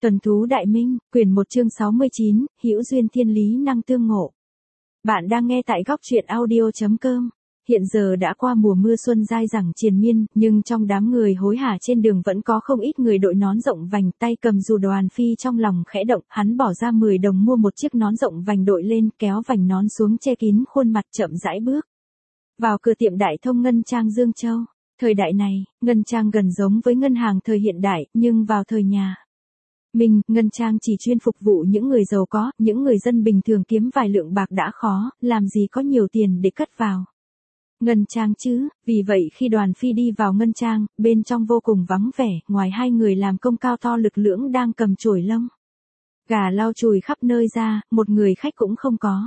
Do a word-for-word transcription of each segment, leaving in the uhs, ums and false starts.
Tuần thú đại minh, quyển một chương sáu mươi chín, hữu duyên thiên lý năng tương ngộ. Bạn đang nghe tại góc truyện audio chấm com. Hiện giờ đã qua mùa mưa xuân dai dẳng triền miên, nhưng trong đám người hối hả trên đường vẫn có không ít người đội nón rộng vành, tay cầm dù. Đoàn Phi trong lòng khẽ động, hắn bỏ ra mười đồng mua một chiếc nón rộng vành đội lên, kéo vành nón xuống che kín khuôn mặt, chậm rãi bước vào cửa tiệm Đại Thông Ngân Trang Dương Châu. Thời đại này, ngân trang gần giống với ngân hàng thời hiện đại, nhưng vào thời nhà Minh, ngân trang chỉ chuyên phục vụ những người giàu có, những người dân bình thường kiếm vài lượng bạc đã khó, làm gì có nhiều tiền để cất vào ngân trang chứ. Vì vậy khi Đoàn Phi đi vào ngân trang, bên trong vô cùng vắng vẻ, ngoài hai người làm công cao to lực lưỡng đang cầm chổi lông gà lau chùi khắp nơi ra, một người khách cũng không có.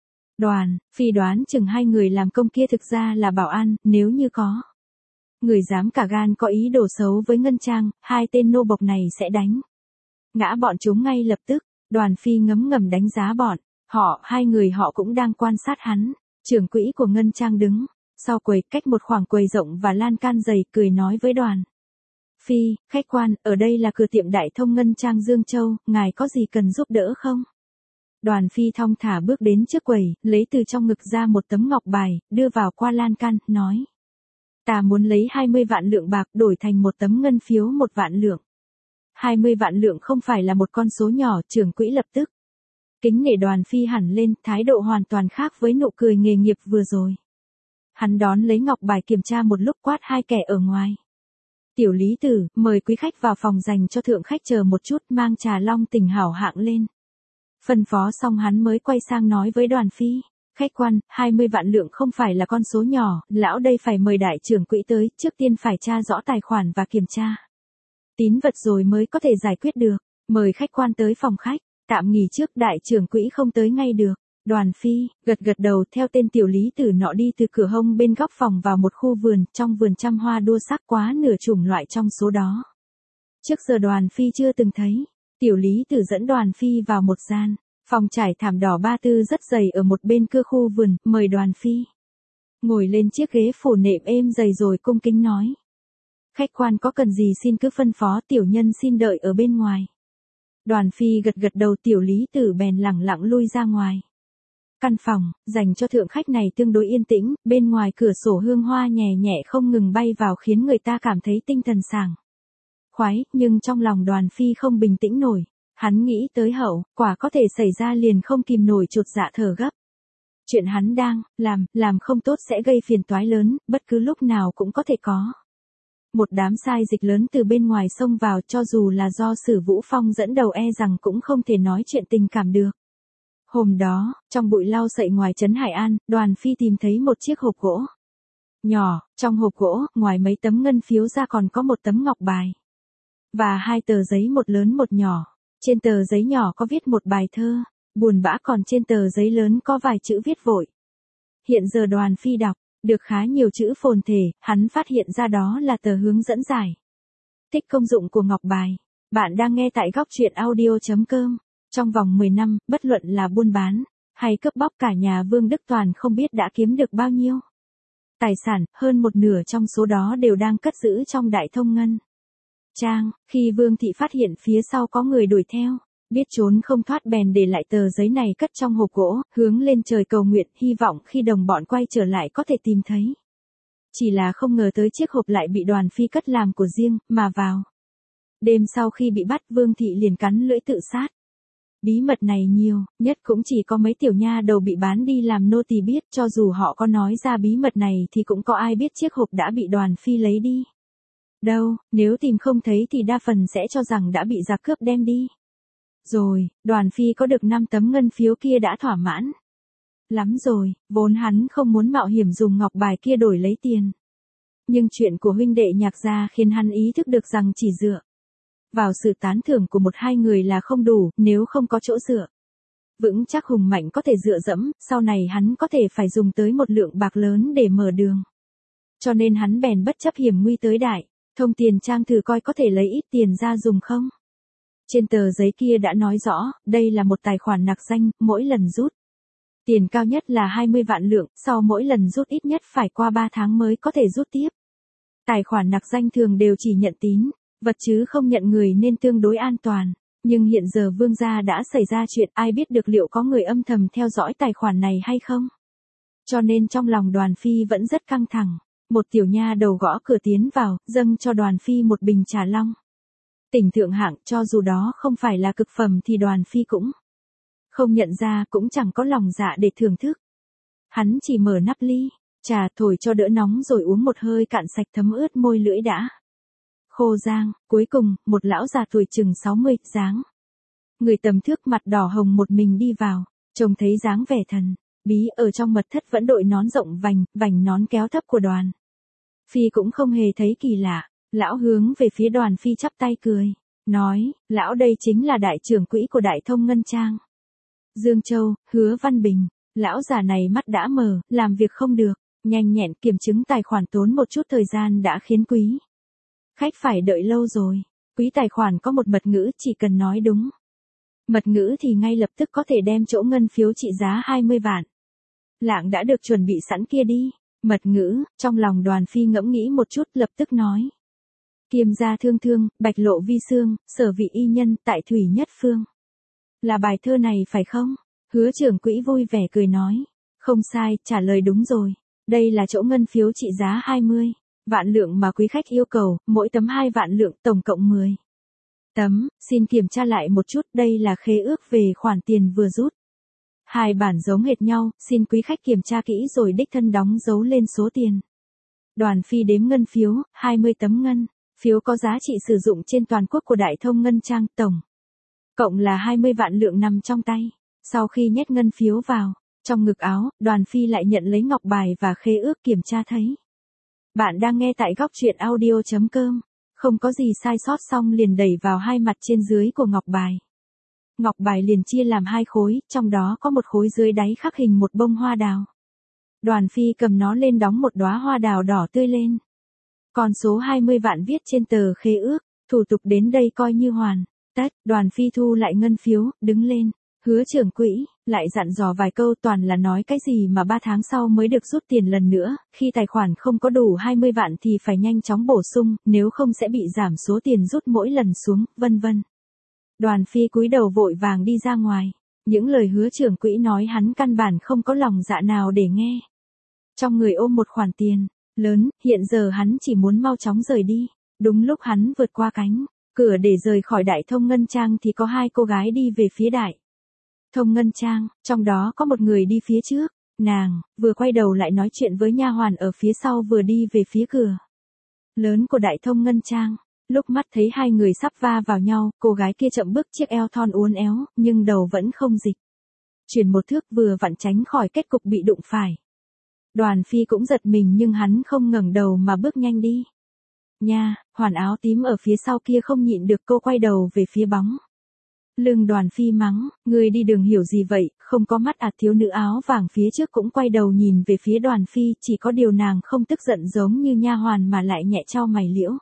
Đoàn Phi đoán chừng hai người làm công kia thực ra là bảo an, nếu như có người dám cả gan có ý đồ xấu với ngân trang, hai tên nô bộc này sẽ đánh ngã bọn chúng ngay lập tức. Đoàn Phi ngấm ngầm đánh giá bọn họ, hai người họ cũng đang quan sát hắn. Trưởng quỹ của ngân trang đứng sau quầy, cách một khoảng quầy rộng và lan can dày, cười nói với Đoàn Phi: khách quan, ở đây là cửa tiệm Đại Thông Ngân Trang Dương Châu, ngài có gì cần giúp đỡ không? Đoàn Phi thong thả bước đến trước quầy, lấy từ trong ngực ra một tấm ngọc bài, đưa vào qua lan can, nói: ta muốn lấy hai mươi vạn lượng bạc đổi thành một tấm ngân phiếu một vạn lượng. hai mươi vạn lượng không phải là một con số nhỏ. Trưởng quỹ lập tức kính nể Đoàn Phi hẳn lên, thái độ hoàn toàn khác với nụ cười nghề nghiệp vừa rồi. Hắn đón lấy ngọc bài kiểm tra một lúc, quát hai kẻ ở ngoài: tiểu lý tử, mời quý khách vào phòng dành cho thượng khách chờ một chút, mang trà long tỉnh hảo hạng lên. Phân phó xong hắn mới quay sang nói với Đoàn Phi: khách quan, hai mươi vạn lượng không phải là con số nhỏ, lão đây phải mời đại trưởng quỹ tới, trước tiên phải tra rõ tài khoản và kiểm tra tín vật rồi mới có thể giải quyết được. Mời khách quan tới phòng khách, tạm nghỉ trước, đại trưởng quỹ không tới ngay được. Đoàn Phi gật gật đầu, theo tên tiểu lý tử nọ đi từ cửa hông bên góc phòng vào một khu vườn, trong vườn trăm hoa đua sắc, quá nửa chủng loại trong số đó trước giờ Đoàn Phi chưa từng thấy. Tiểu lý tử dẫn Đoàn Phi vào một gian phòng trải thảm đỏ ba tư rất dày ở một bên cửa khu vườn, mời Đoàn Phi ngồi lên chiếc ghế phủ nệm êm dày rồi cung kính nói: khách quan có cần gì xin cứ phân phó, tiểu nhân xin đợi ở bên ngoài. Đoàn Phi gật gật đầu, tiểu lý tử bèn lẳng lặng lui ra ngoài. Căn phòng dành cho thượng khách này tương đối yên tĩnh, bên ngoài cửa sổ hương hoa nhẹ nhẹ không ngừng bay vào khiến người ta cảm thấy tinh thần sảng khoái, nhưng trong lòng Đoàn Phi không bình tĩnh nổi. Hắn nghĩ tới hậu quả có thể xảy ra liền không kìm nổi chột dạ thở gấp. Chuyện hắn đang làm, làm không tốt sẽ gây phiền toái lớn, bất cứ lúc nào cũng có thể có một đám sai dịch lớn từ bên ngoài xông vào, cho dù là do Sử Vũ Phong dẫn đầu e rằng cũng không thể nói chuyện tình cảm được. Hôm đó, trong bụi lau sậy ngoài trấn Hải An, Đoàn Phi tìm thấy một chiếc hộp gỗ nhỏ, trong hộp gỗ, ngoài mấy tấm ngân phiếu ra còn có một tấm ngọc bài và hai tờ giấy, một lớn một nhỏ. Trên tờ giấy nhỏ có viết một bài thơ buồn bã, còn trên tờ giấy lớn có vài chữ viết vội. Hiện giờ Đoàn Phi đọc được khá nhiều chữ phồn thể, hắn phát hiện ra đó là tờ hướng dẫn giải thích công dụng của ngọc bài. Bạn đang nghe tại góc truyện audio chấm com. Trong vòng mười năm, bất luận là buôn bán hay cướp bóc, cả nhà Vương Đức Toàn không biết đã kiếm được bao nhiêu tài sản, hơn một nửa trong số đó đều đang cất giữ trong Đại Thông Ngân Trang. Khi Vương Thị phát hiện phía sau có người đuổi theo, biết trốn không thoát bèn để lại tờ giấy này cất trong hộp gỗ, hướng lên trời cầu nguyện, hy vọng khi đồng bọn quay trở lại có thể tìm thấy. Chỉ là không ngờ tới chiếc hộp lại bị Đoàn Phi cất làm của riêng, mà vào đêm sau khi bị bắt, Vương Thị liền cắn lưỡi tự sát. Bí mật này nhiều nhất cũng chỉ có mấy tiểu nha đầu bị bán đi làm nô tỳ biết, cho dù họ có nói ra bí mật này thì cũng có ai biết chiếc hộp đã bị Đoàn Phi lấy đi đâu. Nếu tìm không thấy thì đa phần sẽ cho rằng đã bị giặc cướp đem đi rồi. Đoàn Phi có được năm tấm ngân phiếu kia đã thỏa mãn lắm rồi, vốn hắn không muốn mạo hiểm dùng ngọc bài kia đổi lấy tiền. Nhưng chuyện của huynh đệ Nhạc gia khiến hắn ý thức được rằng chỉ dựa vào sự tán thưởng của một hai người là không đủ, nếu không có chỗ dựa vững chắc hùng mạnh có thể dựa dẫm, sau này hắn có thể phải dùng tới một lượng bạc lớn để mở đường. Cho nên hắn bèn bất chấp hiểm nguy tới Đại Thông tiền trang thử coi có thể lấy ít tiền ra dùng không. Trên tờ giấy kia đã nói rõ, đây là một tài khoản nặc danh, mỗi lần rút tiền cao nhất là hai mươi vạn lượng, sau mỗi lần rút ít nhất phải qua ba tháng mới có thể rút tiếp. Tài khoản nặc danh thường đều chỉ nhận tín vật chứ không nhận người nên tương đối an toàn. Nhưng hiện giờ Vương gia đã xảy ra chuyện, ai biết được liệu có người âm thầm theo dõi tài khoản này hay không? Cho nên trong lòng Đoàn Phi vẫn rất căng thẳng. Một tiểu nha đầu gõ cửa tiến vào, dâng cho Đoàn Phi một bình trà long. Tỉnh thượng hạng, cho dù đó không phải là cực phẩm thì Đoàn Phi cũng không nhận ra, cũng chẳng có lòng dạ để thưởng thức. Hắn chỉ mở nắp ly, trà thổi cho đỡ nóng rồi uống một hơi cạn sạch thấm ướt môi lưỡi đã khô rang. Cuối cùng, một lão già tuổi chừng sáu mươi, dáng người tầm thước, mặt đỏ hồng một mình đi vào, trông thấy dáng vẻ thần bí ở trong mật thất vẫn đội nón rộng vành, vành nón kéo thấp của Đoàn Phi cũng không hề thấy kỳ lạ. Lão hướng về phía Đoàn Phi chắp tay cười, nói, lão đây chính là đại trưởng quỹ của Đại Thông Ngân Trang Dương Châu, Hứa Văn Bình. Lão già này mắt đã mờ, làm việc không được, nhanh nhẹn kiểm chứng tài khoản tốn một chút thời gian đã khiến quý khách phải đợi lâu rồi. Quý tài khoản có một mật ngữ, chỉ cần nói đúng mật ngữ thì ngay lập tức có thể đem chỗ ngân phiếu trị giá hai mươi vạn lạng đã được chuẩn bị sẵn kia đi. Mật ngữ, trong lòng Đoàn Phi ngẫm nghĩ một chút, lập tức nói. Kiêm gia thương thương, bạch lộ vi xương, sở vị y nhân, tại thủy nhất phương. Là bài thơ này phải không? Hứa trưởng quỹ vui vẻ cười nói. Không sai, trả lời đúng rồi. Đây là chỗ ngân phiếu trị giá hai mươi vạn lượng mà quý khách yêu cầu, mỗi tấm hai vạn lượng, tổng cộng mười tấm. Xin kiểm tra lại một chút, đây là khế ước về khoản tiền vừa rút. Hai bản giống hệt nhau, xin quý khách kiểm tra kỹ rồi đích thân đóng dấu lên số tiền. Đoàn Phi đếm ngân phiếu, hai mươi tấm ngân phiếu có giá trị sử dụng trên toàn quốc của Đại Thông Ngân Trang, tổng cộng là hai mươi vạn lượng nằm trong tay. Sau khi nhét ngân phiếu vào trong ngực áo, Đoàn Phi lại nhận lấy ngọc bài và khế ước kiểm tra thấy. Bạn đang nghe tại góc truyện audio chấm com. Không có gì sai sót, xong liền đẩy vào hai mặt trên dưới của ngọc bài. Ngọc bài liền chia làm hai khối, trong đó có một khối dưới đáy khắc hình một bông hoa đào. Đoàn Phi cầm nó lên đóng một đóa hoa đào đỏ tươi lên. Còn số hai mươi vạn viết trên tờ khế ước, thủ tục đến đây coi như hoàn tất. Đoàn Phi thu lại ngân phiếu, đứng lên. Hứa trưởng quỹ lại dặn dò vài câu, toàn là nói cái gì mà ba tháng sau mới được rút tiền lần nữa, khi tài khoản không có đủ hai mươi vạn thì phải nhanh chóng bổ sung, nếu không sẽ bị giảm số tiền rút mỗi lần xuống, vân vân. Đoàn Phi cúi đầu vội vàng đi ra ngoài. Những lời hứa trưởng quỹ nói hắn căn bản không có lòng dạ nào để nghe. Trong người ôm một khoản tiền lớn, hiện giờ hắn chỉ muốn mau chóng rời đi. Đúng lúc hắn vượt qua cánh cửa để rời khỏi Đại Thông Ngân Trang thì có hai cô gái đi về phía Đại Thông Ngân Trang, trong đó có một người đi phía trước. Nàng vừa quay đầu lại nói chuyện với nha hoàn ở phía sau, vừa đi về phía cửa lớn của Đại Thông Ngân Trang. Lúc mắt thấy hai người sắp va vào nhau, cô gái kia chậm bước, chiếc eo thon uốn éo, nhưng đầu vẫn không dịch chuyển một thước, vừa vặn tránh khỏi kết cục bị đụng phải. Đoàn Phi cũng giật mình nhưng hắn không ngẩng đầu mà bước nhanh đi. Nha hoàn áo tím ở phía sau kia không nhịn được, cô quay đầu về phía bóng lưng Đoàn Phi mắng, người đi đường hiểu gì vậy, không có mắt à. Thiếu nữ áo vàng phía trước cũng quay đầu nhìn về phía Đoàn Phi, chỉ có điều nàng không tức giận giống như nha hoàn mà lại nhẹ chau mày liễu,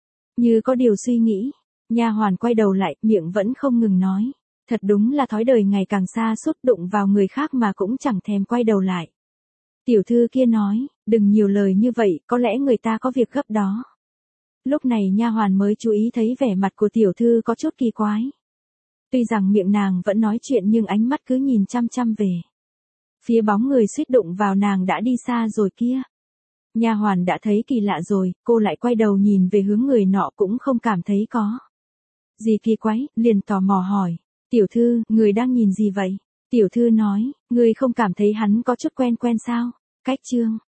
như có điều suy nghĩ. Nha hoàn quay đầu lại, miệng vẫn không ngừng nói, thật đúng là thói đời ngày càng xa sút, đụng vào người khác mà cũng chẳng thèm quay đầu lại. Tiểu thư kia nói, đừng nhiều lời như vậy, có lẽ người ta có việc gấp đó. Lúc này nha hoàn mới chú ý thấy vẻ mặt của tiểu thư có chút kỳ quái. Tuy rằng miệng nàng vẫn nói chuyện nhưng ánh mắt cứ nhìn chăm chăm về phía bóng người suýt đụng vào nàng đã đi xa rồi kia. Nha hoàn đã thấy kỳ lạ rồi, cô lại quay đầu nhìn về hướng người nọ, cũng không cảm thấy có gì kỳ quái, liền tò mò hỏi, tiểu thư, người đang nhìn gì vậy? Tiểu thư nói, người không cảm thấy hắn có chút quen quen sao? Cách trương